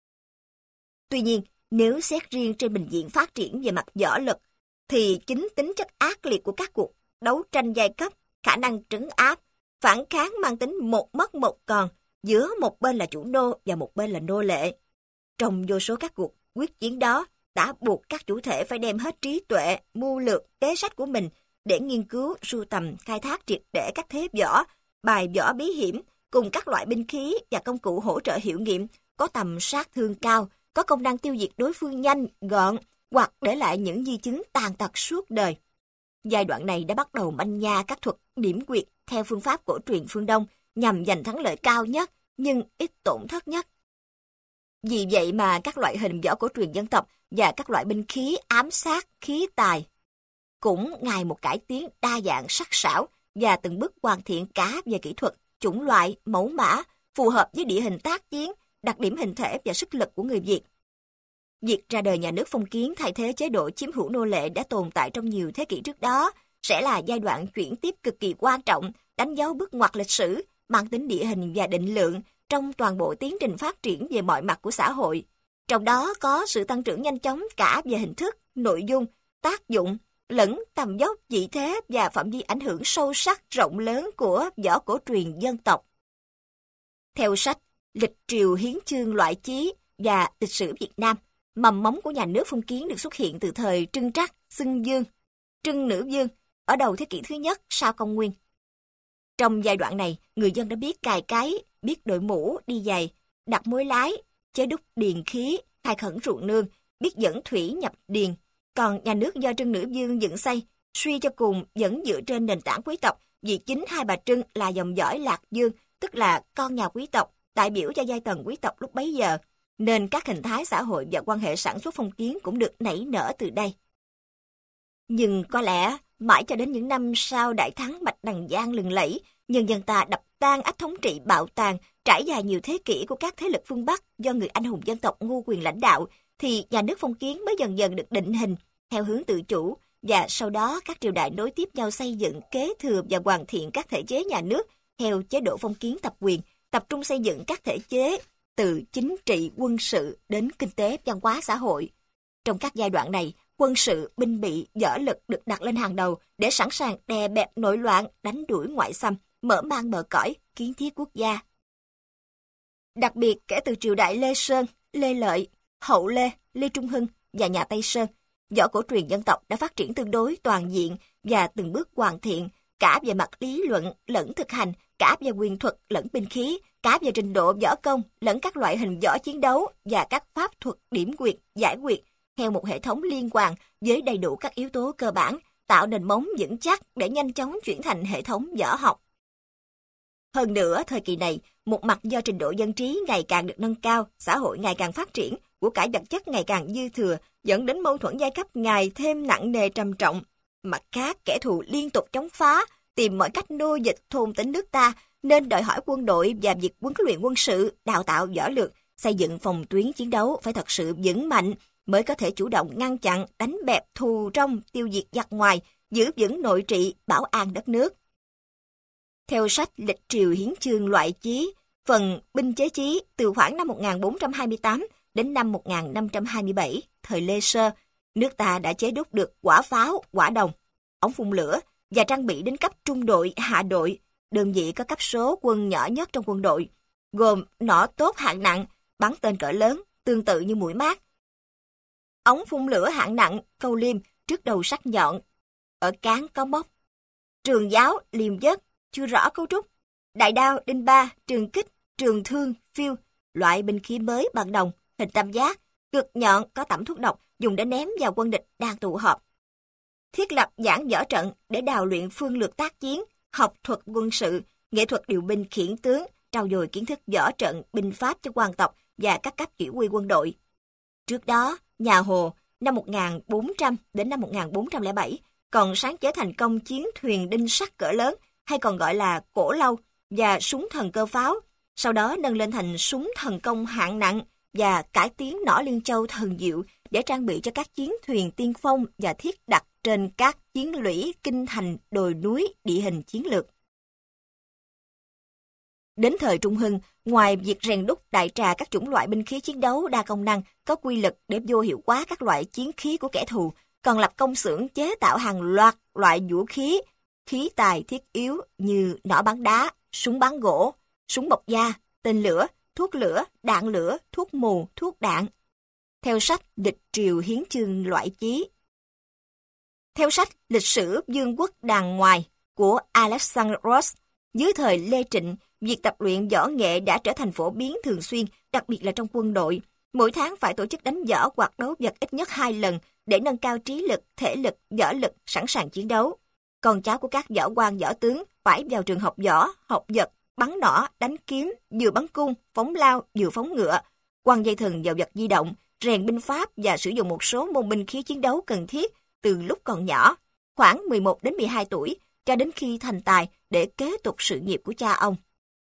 A: Tuy nhiên, nếu xét riêng trên bình diện phát triển về mặt võ lực, thì chính tính chất ác liệt của các cuộc đấu tranh giai cấp, khả năng trấn áp, phản kháng mang tính một mất một còn, giữa một bên là chủ nô và một bên là nô lệ. Trong vô số các cuộc quyết chiến đó, đã buộc các chủ thể phải đem hết trí tuệ, mưu lược, kế sách của mình để nghiên cứu, sưu tầm, khai thác triệt để các thế võ, bài võ bí hiểm, cùng các loại binh khí và công cụ hỗ trợ hiệu nghiệm, có tầm sát thương cao, có công năng tiêu diệt đối phương nhanh, gọn, hoặc để lại những di chứng tàn tật suốt đời. Giai đoạn này đã bắt đầu manh nha các thuật điểm quyệt theo phương pháp cổ truyền phương Đông nhằm giành thắng lợi cao nhất, nhưng ít tổn thất nhất. Vì vậy mà các loại hình võ cổ truyền dân tộc và các loại binh khí ám sát, khí tài cũng ngày một cải tiến đa dạng sắc sảo và từng bước hoàn thiện cả về kỹ thuật, chủng loại, mẫu mã, phù hợp với địa hình tác chiến, đặc điểm hình thể và sức lực của người Việt. Việc ra đời nhà nước phong kiến thay thế chế độ chiếm hữu nô lệ đã tồn tại trong nhiều thế kỷ trước đó, sẽ là giai đoạn chuyển tiếp cực kỳ quan trọng, đánh dấu bước ngoặt lịch sử, mang tính địa hình và định lượng trong toàn bộ tiến trình phát triển về mọi mặt của xã hội. Trong đó có sự tăng trưởng nhanh chóng cả về hình thức, nội dung, tác dụng, lẫn tầm vóc, vị thế và phạm vi ảnh hưởng sâu sắc rộng lớn của võ cổ truyền dân tộc. Theo sách Lịch triều hiến chương loại chí và Lịch sử Việt Nam, mầm móng của nhà nước phong kiến được xuất hiện từ thời Trưng Trắc, Xưng Dương, Trưng Nữ Dương ở đầu thế kỷ thứ nhất sau công nguyên. Trong giai đoạn này, người dân đã biết cài cấy, biết đội mũ, đi giày, đặt mối lái, chế đúc điền khí, khai khẩn ruộng nương, biết dẫn thủy nhập điền. Còn nhà nước do Trưng Nữ Dương dựng xây, Suy cho cùng vẫn dựa trên nền tảng quý tộc, vì chính hai bà Trưng là dòng dõi Lạc Dương, tức là con nhà quý tộc, đại biểu cho giai tầng quý tộc lúc bấy giờ, nên các hình thái xã hội và quan hệ sản xuất phong kiến cũng được nảy nở từ đây. Nhưng có lẽ, mãi cho đến những năm sau đại thắng Bạch Đằng Giang lừng lẫy, nhân dân ta đập tan ách thống trị bạo tàn, trải dài nhiều thế kỷ của các thế lực phương Bắc do người anh hùng dân tộc Ngô Quyền lãnh đạo, thì nhà nước phong kiến mới dần dần được định hình theo hướng tự chủ, và sau đó các triều đại nối tiếp nhau xây dựng, kế thừa và hoàn thiện các thể chế nhà nước theo chế độ phong kiến tập quyền, tập trung xây dựng các thể chế từ chính trị, quân sự đến kinh tế, văn hóa, xã hội. Trong các giai đoạn này, quân sự, binh bị, võ lực được đặt lên hàng đầu để sẵn sàng đè bẹp nội loạn, đánh đuổi ngoại xâm, mở mang bờ cõi, kiến thiết quốc gia. Đặc biệt kể từ triều đại Lê Sơn, Lê Lợi, Hậu Lê, Lê Trung Hưng và nhà Tây Sơn, võ cổ truyền dân tộc đã phát triển tương đối toàn diện và từng bước hoàn thiện, cả về mặt lý luận lẫn thực hành, cả về quyền thuật lẫn binh khí, cả về trình độ võ công lẫn các loại hình võ chiến đấu và các pháp thuật điểm quyệt, giải quyệt, theo một hệ thống liên hoàn với đầy đủ các yếu tố cơ bản, tạo nền móng vững chắc để nhanh chóng chuyển thành hệ thống võ học. Hơn nữa, thời kỳ này, một mặt do trình độ dân trí ngày càng được nâng cao, xã hội ngày càng phát triển, của cải vật chất ngày càng dư thừa, dẫn đến mâu thuẫn giai cấp ngày thêm nặng nề trầm trọng. Mặt khác, kẻ thù liên tục chống phá, tìm mọi cách nô dịch thôn tính nước ta, nên đòi hỏi quân đội và việc huấn luyện quân sự, đào tạo võ lược, xây dựng phòng tuyến chiến đấu phải thật sự vững mạnh, mới có thể chủ động ngăn chặn, đánh bẹp thù trong, tiêu diệt giặc ngoài, giữ vững nội trị, bảo an đất nước. Theo sách Lịch triều hiến chương loại chí, phần binh chế chí từ khoảng năm 1428 đến năm 1527, thời Lê Sơ, nước ta đã chế đúc được quả pháo, quả đồng, ống phun lửa và trang bị đến cấp trung đội, hạ đội, đơn vị có cấp số quân nhỏ nhất trong quân đội, gồm nỏ tốt hạng nặng, bắn tên cỡ lớn, tương tự như mũi mát, ống phun lửa hạng nặng, câu liêm, trước đầu sắc nhọn, ở cán có móc, trường giáo, liềm vớt, chưa rõ cấu trúc, đại đao, đinh ba, trường kích, trường thương, phiêu, loại binh khí mới bằng đồng, hình tam giác, cực nhọn có tẩm thuốc độc dùng để ném vào quân địch đang tụ họp. Thiết lập giảng võ trận để đào luyện phương lược tác chiến, học thuật quân sự, nghệ thuật điều binh khiển tướng, trau dồi kiến thức võ trận, binh pháp cho quan tộc và các cấp chỉ huy quân đội. Trước đó, nhà Hồ năm 1400 đến năm 1407 còn sáng chế thành công chiến thuyền đinh sắt cỡ lớn, hay còn gọi là cổ lâu, và súng thần cơ pháo, sau đó nâng lên thành súng thần công hạng nặng và cải tiến nỏ Liên Châu thần diệu để trang bị cho các chiến thuyền tiên phong và thiết đặt trên các chiến lũy, kinh thành, đồi núi, địa hình chiến lược. Đến thời Trung Hưng, ngoài việc rèn đúc đại trà các chủng loại binh khí chiến đấu đa công năng, có quy lực để vô hiệu hóa các loại chiến khí của kẻ thù, còn lập công xưởng chế tạo hàng loạt loại vũ khí, khí tài thiết yếu như nỏ bắn đá, súng bắn gỗ, súng bọc da, tên lửa, thuốc lửa, đạn lửa, thuốc mù, thuốc đạn. Theo sách Lịch triều hiến chương loại chí. Theo sách Lịch sử Vương quốc đàng ngoài của Alexander Ross, dưới thời Lê Trịnh, việc tập luyện võ nghệ đã trở thành phổ biến thường xuyên, đặc biệt là trong quân đội. Mỗi tháng phải tổ chức đánh võ hoặc đấu vật ít nhất 2 lần để nâng cao trí lực, thể lực, võ lực, sẵn sàng chiến đấu. Con cháu của các võ quan võ tướng phải vào trường học võ, học vật, bắn nỏ, đánh kiếm, vừa bắn cung, phóng lao, vừa phóng ngựa, quăng dây thừng vào vật di động, rèn binh pháp và sử dụng một số môn binh khí chiến đấu cần thiết từ lúc còn nhỏ, khoảng 11 đến 12 tuổi, cho đến khi thành tài để kế tục sự nghiệp của cha ông.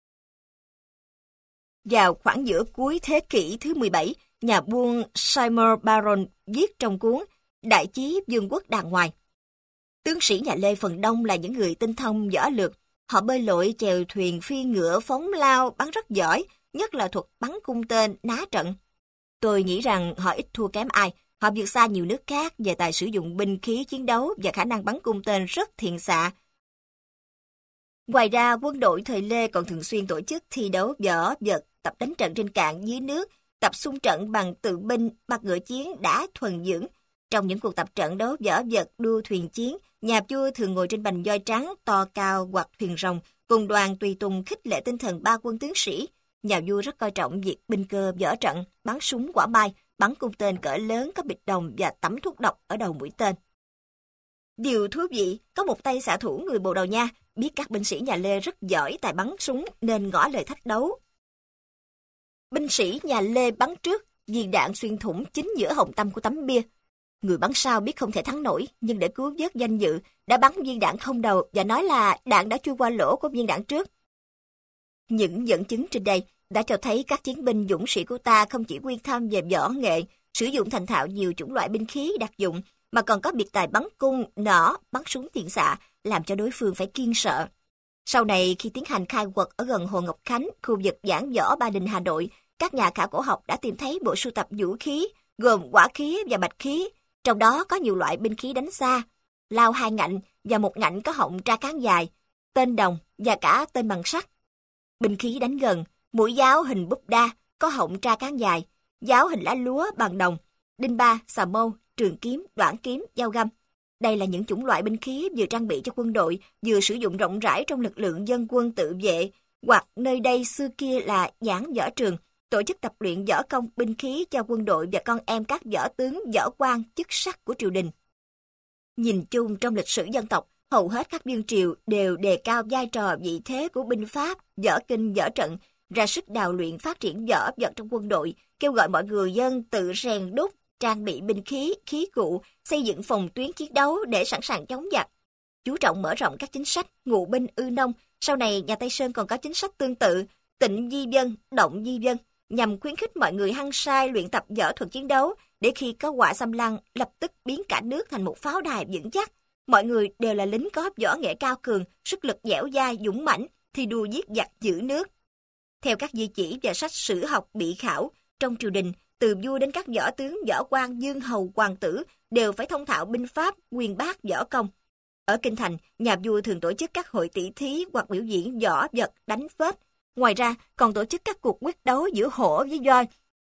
A: Vào khoảng giữa cuối thế kỷ thứ 17, nhà buôn Seymour Baron viết trong cuốn Đại chí Vương quốc đàng ngoài. Tướng sĩ nhà Lê phần đông là những người tinh thông võ lược. Họ bơi lội, chèo thuyền, phi ngựa, phóng lao, bắn rất giỏi, nhất là thuật bắn cung tên, ná trận. Tôi nghĩ rằng họ ít thua kém ai. Họ vượt xa nhiều nước khác về tài sử dụng binh khí chiến đấu và khả năng bắn cung tên rất thiện xạ. Ngoài ra, quân đội thời Lê còn thường xuyên tổ chức thi đấu võ vật, tập đánh trận trên cạn dưới nước, tập xung trận bằng tự binh, bắt ngựa chiến đã thuần dưỡng. Trong những cuộc tập trận đấu võ vật, đua thuyền chiến, nhà vua thường ngồi trên bành voi trắng to cao hoặc thuyền rồng, cùng đoàn tùy tùng khích lệ tinh thần ba quân tướng sĩ. Nhà vua rất coi trọng việc binh cơ võ trận, bắn súng quả bay, bắn cung tên cỡ lớn có bịch đồng và tẩm thuốc độc ở đầu mũi tên. Điều thú vị, có một tay xạ thủ người Bồ Đào Nha biết các binh sĩ nhà Lê rất giỏi tài bắn súng nên ngỏ lời thách đấu. Binh sĩ nhà Lê bắn trước, viên đạn xuyên thủng chính giữa họng tâm của tấm bia. Người bắn sau biết không thể thắng nổi, nhưng để cứu vớt danh dự, đã bắn viên đạn không đầu và nói là đạn đã chui qua lỗ của viên đạn trước. Những dẫn chứng trên đây đã cho thấy các chiến binh dũng sĩ của ta không chỉ quyên tham về võ nghệ, sử dụng thành thạo nhiều chủng loại binh khí đặc dụng, mà còn có biệt tài bắn cung, nỏ, bắn súng tiện xạ, làm cho đối phương phải kiêng sợ. Sau này, khi tiến hành khai quật ở gần Hồ Ngọc Khánh, khu vực Giảng Võ Ba Đình, Hà Nội, các nhà khảo cổ học đã tìm thấy bộ sưu tập vũ khí, gồm hỏa khí và bạch khí, trong đó có nhiều loại binh khí đánh xa, lao 2 ngạnh và 1 ngạnh có họng tra cán dài, tên đồng và cả tên bằng sắt. Binh khí đánh gần, mũi giáo hình búp đa, có họng tra cán dài, giáo hình lá lúa bằng đồng, đinh ba, xà mâu, trường kiếm, đoạn kiếm, dao găm. Đây là những chủng loại binh khí vừa trang bị cho quân đội, vừa sử dụng rộng rãi trong lực lượng dân quân tự vệ, hoặc nơi đây xưa kia là giảng võ trường, tổ chức tập luyện võ công binh khí cho quân đội và con em các võ tướng, võ quan, chức sắc của triều đình. Nhìn chung trong lịch sử dân tộc, hầu hết các vương triều đều đề cao vai trò vị thế của binh pháp, võ kinh, võ trận, ra sức đào luyện phát triển võ vật trong quân đội, kêu gọi mọi người dân tự rèn đúc, trang bị binh khí, khí cụ, xây dựng phòng tuyến chiến đấu để sẵn sàng chống giặc. Chú trọng mở rộng các chính sách ngụ binh ư nông, sau này nhà Tây Sơn còn có chính sách tương tự, tịnh di dân, động di dân, nhằm khuyến khích mọi người hăng say luyện tập võ thuật chiến đấu, để khi có họa xâm lăng lập tức biến cả nước thành một pháo đài vững chắc. Mọi người đều là lính có võ nghệ cao cường, sức lực dẻo dai, dũng mãnh, thi đua giết giặc giữ nước. Theo các di chỉ và sách sử học bị khảo, trong triều đình, từ vua đến các võ tướng, võ quan, dương hầu, hoàng tử đều phải thông thạo binh pháp, uyên bác võ công. Ở kinh thành, nhà vua thường tổ chức các hội tỷ thí hoặc biểu diễn võ vật, đánh phết. Ngoài ra, còn tổ chức các cuộc quyết đấu giữa hổ với voi.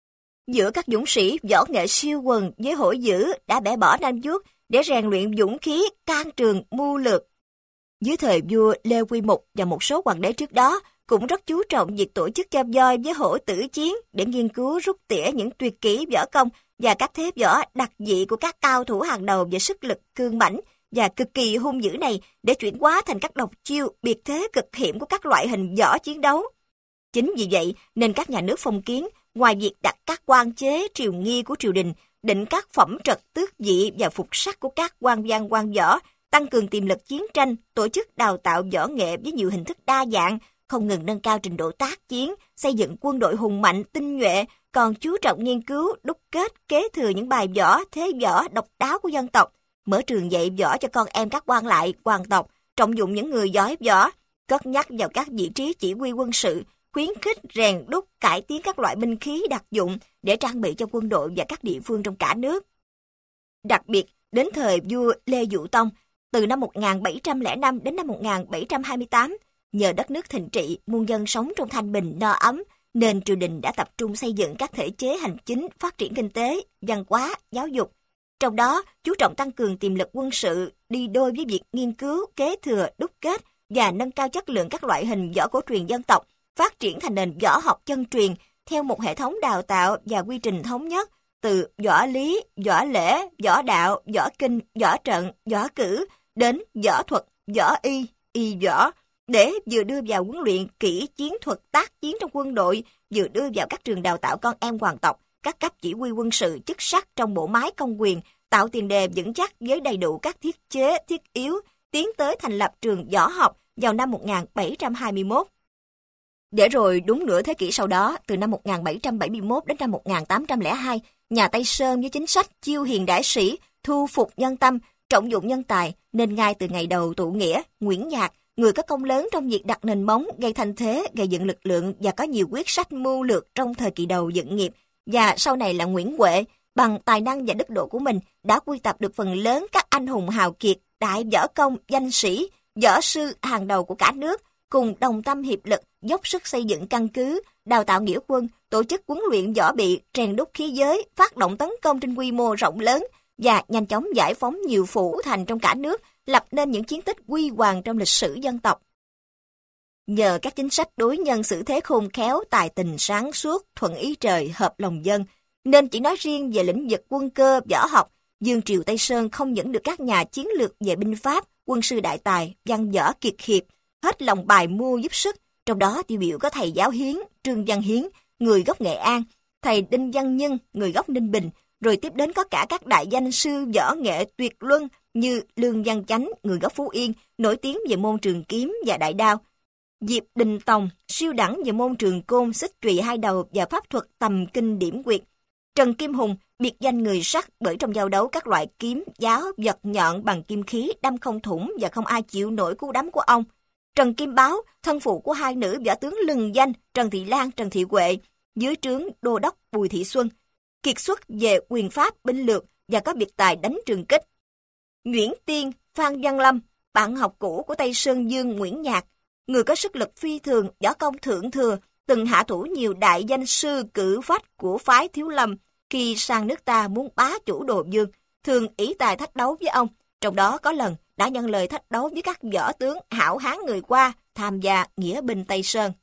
A: Giữa các dũng sĩ võ nghệ siêu quần với hổ dữ đã bẻ bỏ nanh vuốt để rèn luyện dũng khí, can trường, mưu lược. Dưới thời vua Lê Quy Mục và một số hoàng đế trước đó, cũng rất chú trọng việc tổ chức cho voi với hổ tử chiến để nghiên cứu rút tỉa những tuyệt kỹ võ công và các thế võ đặc dị của các cao thủ hàng đầu về sức lực cương mãnh và cực kỳ hung dữ này để chuyển hóa thành các độc chiêu biệt thế cực hiểm của các loại hình võ chiến đấu. Chính vì vậy nên các nhà nước phong kiến, ngoài việc đặt các quan chế triều nghi của triều đình, định các phẩm trật tước vị và phục sắc của các quan văn quan võ, tăng cường tiềm lực chiến tranh, tổ chức đào tạo võ nghệ với nhiều hình thức đa dạng, không ngừng nâng cao trình độ tác chiến, xây dựng quân đội hùng mạnh, tinh nhuệ, còn chú trọng nghiên cứu, đúc kết, kế thừa những bài võ, thế võ độc đáo của dân tộc, mở trường dạy võ cho con em các quan lại, hoàng tộc, trọng dụng những người giỏi võ, cất nhắc vào các vị trí chỉ huy quân sự, khuyến khích rèn đúc cải tiến các loại binh khí đặc dụng để trang bị cho quân đội và các địa phương trong cả nước. Đặc biệt, đến thời vua Lê Dụ Tông, từ năm 1705 đến năm 1728, nhờ đất nước thịnh trị, muôn dân sống trong thanh bình no ấm, nên triều đình đã tập trung xây dựng các thể chế hành chính, phát triển kinh tế, văn hóa, giáo dục. Trong đó, chú trọng tăng cường tiềm lực quân sự, đi đôi với việc nghiên cứu, kế thừa, đúc kết và nâng cao chất lượng các loại hình võ cổ truyền dân tộc, phát triển thành nền võ học chân truyền theo một hệ thống đào tạo và quy trình thống nhất từ võ lý, võ lễ, võ đạo, võ kinh, võ trận, võ cử đến võ thuật, võ y, y võ, để vừa đưa vào huấn luyện kỹ chiến thuật tác chiến trong quân đội, vừa đưa vào các trường đào tạo con em hoàng tộc, các cấp chỉ huy quân sự chức sắc trong bộ máy công quyền, tạo tiền đề vững chắc với đầy đủ các thiết chế thiết yếu, tiến tới thành lập trường võ học vào năm 1721. Để rồi đúng nửa thế kỷ sau đó, từ năm 1771 đến năm 1802, nhà Tây Sơn với chính sách chiêu hiền đãi sĩ, thu phục nhân tâm, trọng dụng nhân tài, nên ngay từ ngày đầu tụ nghĩa, Nguyễn Nhạc, người có công lớn trong việc đặt nền móng, gây thành thế, gây dựng lực lượng và có nhiều quyết sách mưu lược trong thời kỳ đầu dựng nghiệp, và sau này là Nguyễn Huệ, bằng tài năng và đức độ của mình đã quy tập được phần lớn các anh hùng hào kiệt, đại võ công, danh sĩ, võ sư hàng đầu của cả nước, cùng đồng tâm hiệp lực, dốc sức xây dựng căn cứ, đào tạo nghĩa quân, tổ chức huấn luyện võ bị, rèn đúc khí giới, phát động tấn công trên quy mô rộng lớn và nhanh chóng giải phóng nhiều phủ thành trong cả nước, lập nên những chiến tích huy hoàng trong lịch sử dân tộc. Nhờ các chính sách đối nhân xử thế khôn khéo, tài tình sáng suốt, thuận ý trời, hợp lòng dân, nên chỉ nói riêng về lĩnh vực quân cơ, võ học, Dương triều Tây Sơn không những được các nhà chiến lược về binh pháp, quân sư đại tài, văn võ kiệt hiệp, hết lòng bài mưu giúp sức, trong đó tiêu biểu có thầy Giáo Hiến, Trương Văn Hiến, người gốc Nghệ An, thầy Đinh Văn Nhân, người gốc Ninh Bình, rồi tiếp đến có cả các đại danh sư võ nghệ tuyệt luân như Lương Văn Chánh, người gốc Phú Yên, nổi tiếng về môn trường kiếm và đại đao. Diệp Đình Tòng, siêu đẳng về môn trường côn, xích chùy hai đầu và pháp thuật tầm kinh điểm quyệt. Trần Kim Hùng, biệt danh người sắt bởi trong giao đấu các loại kiếm, giáo, vật nhọn bằng kim khí đâm không thủng và không ai chịu nổi cú đấm của ông. Trần Kim Báo, thân phụ của hai nữ võ tướng lừng danh Trần Thị Lan, Trần Thị Huệ, dưới trướng đô đốc Bùi Thị Xuân, kiệt xuất về quyền pháp binh lược và có biệt tài đánh trường kích. Nguyễn Tiên, Phan Văn Lâm, bạn học cũ của Tây Sơn Dương Nguyễn Nhạc, người có sức lực phi thường, võ công thượng thừa, từng hạ thủ nhiều đại danh sư cử phách của phái Thiếu Lâm khi sang nước ta muốn bá chủ Đồ Dương, thường ỷ tài thách đấu với ông, trong đó có lần đã nhận lời thách đấu với các võ tướng hảo hán người qua tham gia nghĩa binh Tây Sơn.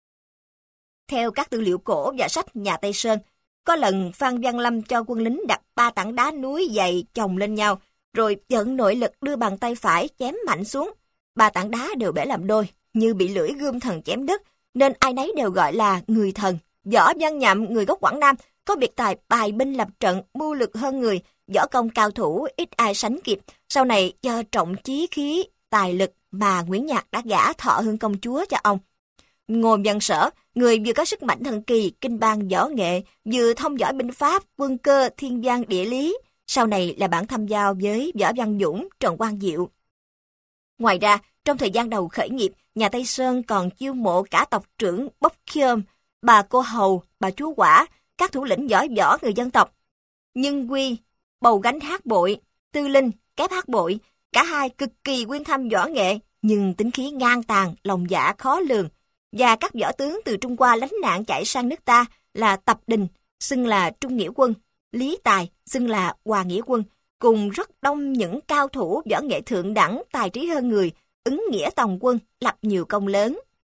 A: Theo các tư liệu cổ và sách nhà Tây Sơn, có lần Phan Văn Lâm cho quân lính đặt 3 tảng đá núi dày chồng lên nhau, rồi vận nội lực đưa bàn tay phải chém mạnh xuống. 3 tảng đá đều bể làm đôi, như bị lưỡi gươm thần chém đứt, nên ai nấy đều gọi là người thần. Võ Văn Nhậm, người gốc Quảng Nam, có biệt tài bài binh lập trận, mưu lược hơn người, võ công cao thủ ít ai sánh kịp. Sau này do trọng chí khí, tài lực mà Nguyễn Nhạc đã gả Thọ Hương công chúa cho ông. Ngô Văn Sở, người vừa có sức mạnh thần kỳ, kinh ban võ nghệ, vừa thông giỏi binh pháp, quân cơ, thiên văn địa lý, sau này là bạn tham giao với Võ Văn Dũng, Trần Quang Diệu. Ngoài ra, trong thời gian đầu khởi nghiệp, nhà Tây Sơn còn chiêu mộ cả tộc trưởng Bốc Khiêm, bà Cô Hầu, bà Chúa Quả, các thủ lĩnh giỏi võ người dân tộc. Nhân Quy, Bầu Gánh hát bội, Tư Linh, Kép hát bội, cả hai cực kỳ quyên thâm võ nghệ, nhưng tính khí ngang tàn, lòng dạ khó lường. Và các võ tướng từ Trung Hoa lánh nạn chạy sang nước ta là Tập Đình, xưng là Trung Nghĩa Quân, Lý Tài, xưng là Hòa Nghĩa Quân, cùng rất đông những cao thủ võ nghệ thượng đẳng, tài trí hơn người, ứng nghĩa tòng quân, lập nhiều công lớn.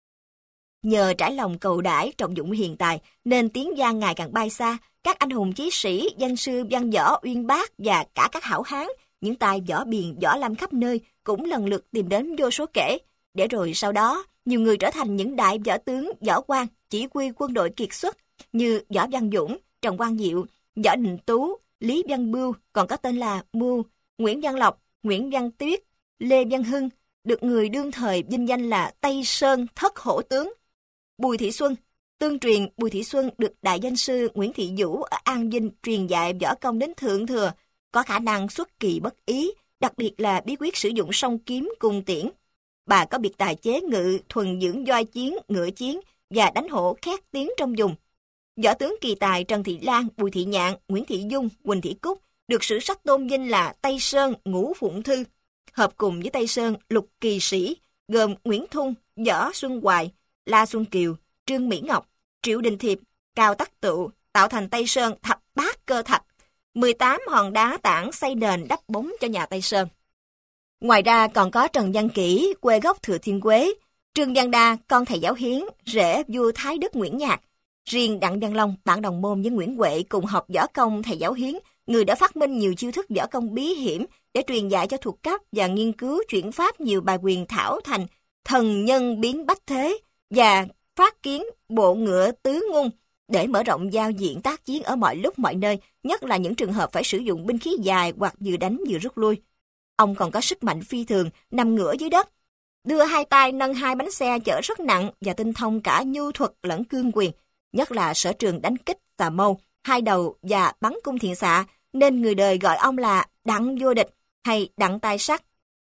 A: Nhờ trải lòng cầu đãi, trọng dụng hiền tài, nên tiếng gian ngày càng bay xa, các anh hùng chí sĩ, danh sư văn võ uyên bác và cả các hảo hán, những tài võ biền, võ lâm khắp nơi cũng lần lượt tìm đến vô số kể, để rồi sau đó nhiều người trở thành những đại võ tướng, võ quan, chỉ huy quân đội kiệt xuất như Võ Văn Dũng, Trần Quang Diệu, Võ Đình Tú, Lý Văn Bưu, còn có tên là Mưu, Nguyễn Văn Lộc, Nguyễn Văn Tuyết, Lê Văn Hưng, được người đương thời vinh danh là Tây Sơn Thất Hổ Tướng. Bùi Thị Xuân, tương truyền Bùi Thị Xuân được đại danh sư Nguyễn Thị Vũ ở An Vinh truyền dạy võ công đến thượng thừa, có khả năng xuất kỳ bất ý, đặc biệt là bí quyết sử dụng song kiếm cùng tiễn. Bà có biệt tài chế ngự, thuần dưỡng voi chiến, ngựa chiến và đánh hổ khét tiếng trong vùng. Võ tướng kỳ tài Trần Thị Lan, Bùi Thị Nhạn, Nguyễn Thị Dung, Quỳnh Thị Cúc được sử sách tôn vinh là Tây Sơn Ngũ Phụng Thư. Hợp cùng với Tây Sơn Lục Kỳ Sĩ gồm Nguyễn Thung, Võ Xuân Hoài, La Xuân Kiều, Trương Mỹ Ngọc, Triệu Đình Thiệp, Cao Tắc Tựu tạo thành Tây Sơn Thập Bát Cơ Thạch, 18 hòn đá tảng xây nền đắp bóng cho nhà Tây Sơn. Ngoài ra còn có Trần Văn Kỷ, quê gốc Thừa Thiên Quế, Trương Văn Đa, con thầy Giáo Hiến, rể vua Thái Đức Nguyễn Nhạc. Riêng Đặng Văn Long, bạn đồng môn với Nguyễn Huệ cùng học võ công thầy Giáo Hiến, người đã phát minh nhiều chiêu thức võ công bí hiểm để truyền dạy cho thuộc cấp và nghiên cứu chuyển pháp nhiều bài quyền thảo thành Thần Nhân Biến Bách Thế và phát kiến bộ ngựa tứ ngôn để mở rộng giao diện tác chiến ở mọi lúc mọi nơi, nhất là những trường hợp phải sử dụng binh khí dài hoặc vừa đánh vừa rút lui. Ông còn có sức mạnh phi thường, nằm ngửa dưới đất, đưa hai tay nâng hai bánh xe chở rất nặng và tinh thông cả nhu thuật lẫn cương quyền, nhất là sở trường đánh kích tà mâu, hai đầu và bắn cung thiện xạ, nên người đời gọi ông là Đặng Vô Địch hay Đặng Tai Sắt.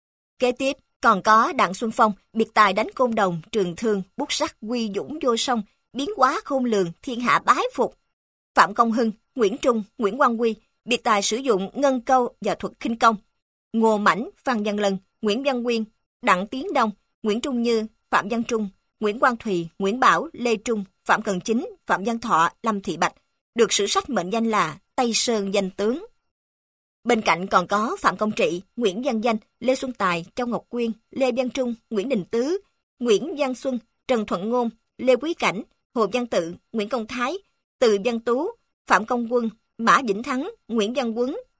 A: Kế tiếp còn có Đặng Xuân Phong, biệt tài đánh côn đồng, trường thương, bút sắt quy dũng vô song, biến hóa khôn lường, thiên hạ bái phục. Phạm Công Hưng, Nguyễn Trung, Nguyễn Quang Huy, biệt tài sử dụng ngân câu và thuật khinh công. Ngô Mãnh, Phan Văn Lân, Nguyễn Văn Quyên, Đặng Tiến Đông, Nguyễn Trung Như, Phạm Văn Trung, Nguyễn Quang Thùy, Nguyễn Bảo, Lê Trung, Phạm Cần Chính, Phạm Văn Thọ, Lâm Thị Bạch, được sử sách mệnh danh là Tây Sơn Danh Tướng. Bên cạnh còn có Phạm Công Trị, Nguyễn Văn Danh, Lê Xuân Tài, Châu Ngọc Quyên, Lê Văn Trung, Nguyễn Đình Tứ, Nguyễn Văn Xuân, Trần Thuận Ngôn, Lê Quý Cảnh, Hồ Văn Tự, Nguyễn Công Thái, Từ Văn Tú, Phạm Công Quân, Mã Vĩnh Thắng, Nguyễn Văn Quấn,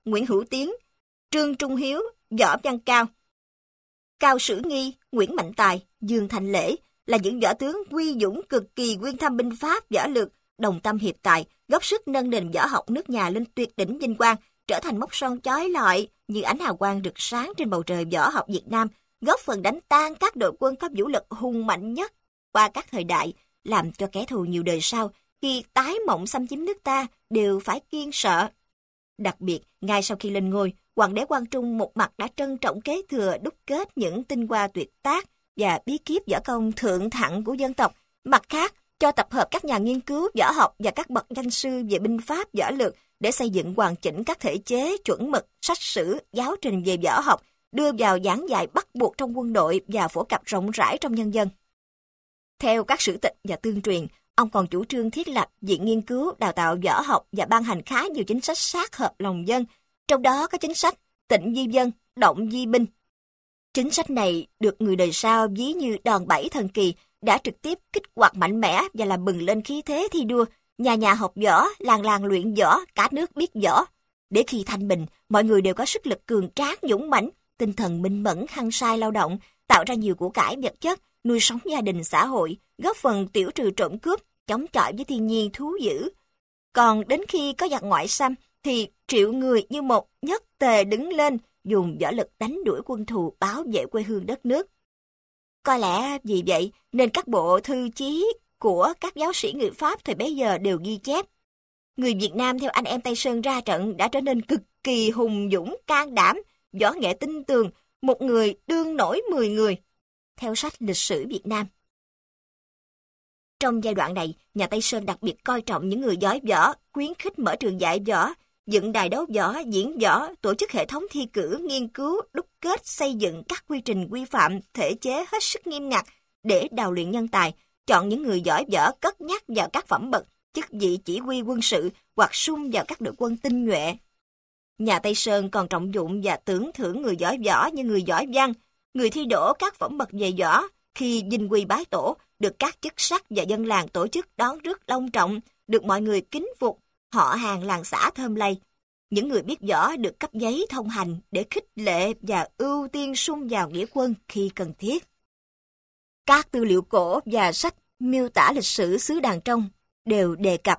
A: Nguyễn Hữu Tiến, Trương Trung Hiếu, Võ Văn Cao, Cao Sử Nghi, Nguyễn Mạnh Tài, Dương Thành Lễ là những võ tướng quy dũng cực kỳ quyên thâm binh pháp võ lược, đồng tâm hiệp tài, góp sức nâng nền võ học nước nhà lên tuyệt đỉnh vinh quang, trở thành mốc son chói lọi như ánh hào quang rực sáng trên bầu trời võ học Việt Nam, góp phần đánh tan các đội quân có vũ lực hùng mạnh nhất qua các thời đại, làm cho kẻ thù nhiều đời sau khi tái mộng xâm chiếm nước ta đều phải kiêng sợ. Đặc biệt, ngay sau khi lên ngôi, Hoàng đế Quang Trung một mặt đã trân trọng kế thừa đúc kết những tinh hoa tuyệt tác và bí kíp võ công thượng thặng của dân tộc, mặt khác cho tập hợp các nhà nghiên cứu võ học và các bậc danh sư về binh pháp võ lược để xây dựng hoàn chỉnh các thể chế chuẩn mực, sách sử, giáo trình về võ học, đưa vào giảng dạy bắt buộc trong quân đội và phổ cập rộng rãi trong nhân dân. Theo các sử tịch và tương truyền, ông còn chủ trương thiết lập viện nghiên cứu đào tạo võ học và ban hành khá nhiều chính sách sát hợp lòng dân, trong đó có chính sách tịnh di dân, động di binh. Chính sách này được người đời sau ví như đòn bẩy thần kỳ, đã trực tiếp kích hoạt mạnh mẽ và làm bừng lên khí thế thi đua, nhà nhà học võ, làng làng luyện võ, cả nước biết võ. Để khi thanh bình, mọi người đều có sức lực cường tráng dũng mãnh, tinh thần minh mẫn hăng say lao động, tạo ra nhiều của cải vật chất, nuôi sống gia đình xã hội, góp phần tiểu trừ trộm cướp, chống chọi với thiên nhiên thú dữ. Còn đến khi có giặc ngoại xâm, thì triệu người như một nhất tề đứng lên, dùng võ lực đánh đuổi quân thù, bảo vệ quê hương đất nước. Có lẽ vì vậy nên các bộ thư chí của các giáo sĩ người Pháp thời bấy giờ đều ghi chép: người Việt Nam theo anh em Tây Sơn ra trận đã trở nên cực kỳ hùng dũng, can đảm, võ nghệ tinh tường, một người đương nổi 10 người. Theo sách Lịch sử Việt Nam. Trong giai đoạn này, nhà Tây Sơn đặc biệt coi trọng những người giỏi võ, khuyến khích mở trường dạy võ, dựng đài đấu võ, diễn võ, tổ chức hệ thống thi cử, nghiên cứu, đúc kết, xây dựng các quy trình quy phạm, thể chế hết sức nghiêm ngặt để đào luyện nhân tài, chọn những người giỏi võ cất nhắc vào các phẩm bậc, chức vị chỉ huy quân sự hoặc sung vào các đội quân tinh nhuệ. Nhà Tây Sơn còn trọng dụng và tưởng thưởng người giỏi võ như người giỏi văn, người thi đỗ các phẩm bậc về võ, khi dinh quy bái tổ, được các chức sắc và dân làng tổ chức đón rước long trọng, được mọi người kính phục, họ hàng làng xã thơm lây. Những người biết võ được cấp giấy thông hành để khích lệ và ưu tiên sung vào nghĩa quân khi cần thiết. Các tư liệu cổ và sách miêu tả lịch sử xứ Đàn Trong đều đề cập: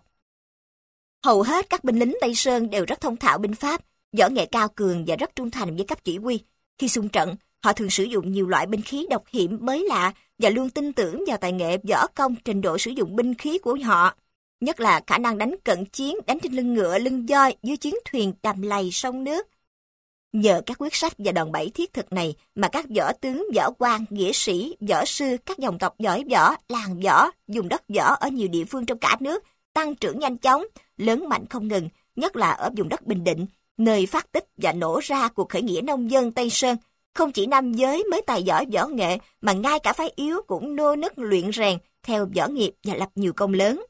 A: hầu hết các binh lính Tây Sơn đều rất thông thạo binh pháp, võ nghệ cao cường và rất trung thành với cấp chỉ huy. Khi xung trận, họ thường sử dụng nhiều loại binh khí độc hiểm mới lạ và luôn tin tưởng vào tài nghệ võ công, trình độ sử dụng binh khí của họ, nhất là khả năng đánh cận chiến, đánh trên lưng ngựa, lưng voi, dưới chiến thuyền đầm lầy sông nước. Nhờ các quyết sách và đòn bẩy thiết thực này mà các võ tướng, võ quan, nghĩa sĩ, võ sư, các dòng tộc giỏi võ, làng võ, vùng đất võ ở nhiều địa phương trong cả nước tăng trưởng nhanh chóng, lớn mạnh không ngừng, nhất là ở vùng đất Bình Định, nơi phát tích và nổ ra cuộc khởi nghĩa nông dân Tây Sơn. Không chỉ nam giới mới tài giỏi võ nghệ, mà ngay cả phái yếu cũng nô nức luyện rèn theo võ nghiệp và lập nhiều công lớn.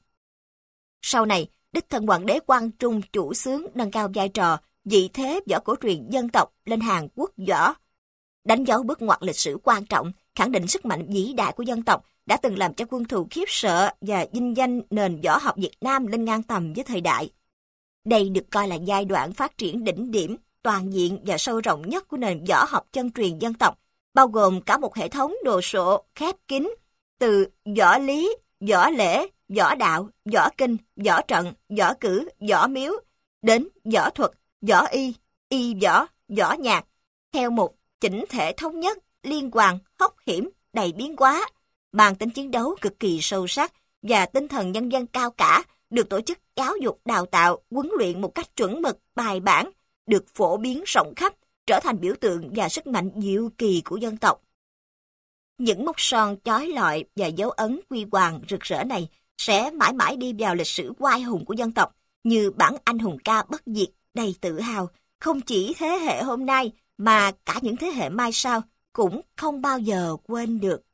A: Sau này, đích thân Hoàng đế Quang Trung chủ xướng nâng cao vai trò, vị thế võ cổ truyền dân tộc lên hàng quốc võ, đánh dấu bước ngoặt lịch sử quan trọng, khẳng định sức mạnh vĩ đại của dân tộc, đã từng làm cho quân thù khiếp sợ và vinh danh nền võ học Việt Nam lên ngang tầm với thời đại. Đây được coi là giai đoạn phát triển đỉnh điểm, toàn diện và sâu rộng nhất của nền võ học chân truyền dân tộc, bao gồm cả một hệ thống đồ sộ khép kín, từ võ lý, võ lễ, võ đạo, võ kinh, võ trận, võ cử, võ miếu, đến võ thuật, võ y, y võ, võ nhạc, theo một chỉnh thể thống nhất, liên hoàn, hóc hiểm, đầy biến hóa, mang tính chiến đấu cực kỳ sâu sắc và tinh thần nhân dân cao cả, được tổ chức giáo dục đào tạo, huấn luyện một cách chuẩn mực, bài bản, được phổ biến rộng khắp, trở thành biểu tượng và sức mạnh diệu kỳ của dân tộc. Những mốc son chói lọi và dấu ấn huy hoàng rực rỡ này sẽ mãi mãi đi vào lịch sử oai hùng của dân tộc, như bản anh hùng ca bất diệt đầy tự hào, không chỉ thế hệ hôm nay mà cả những thế hệ mai sau cũng không bao giờ quên được.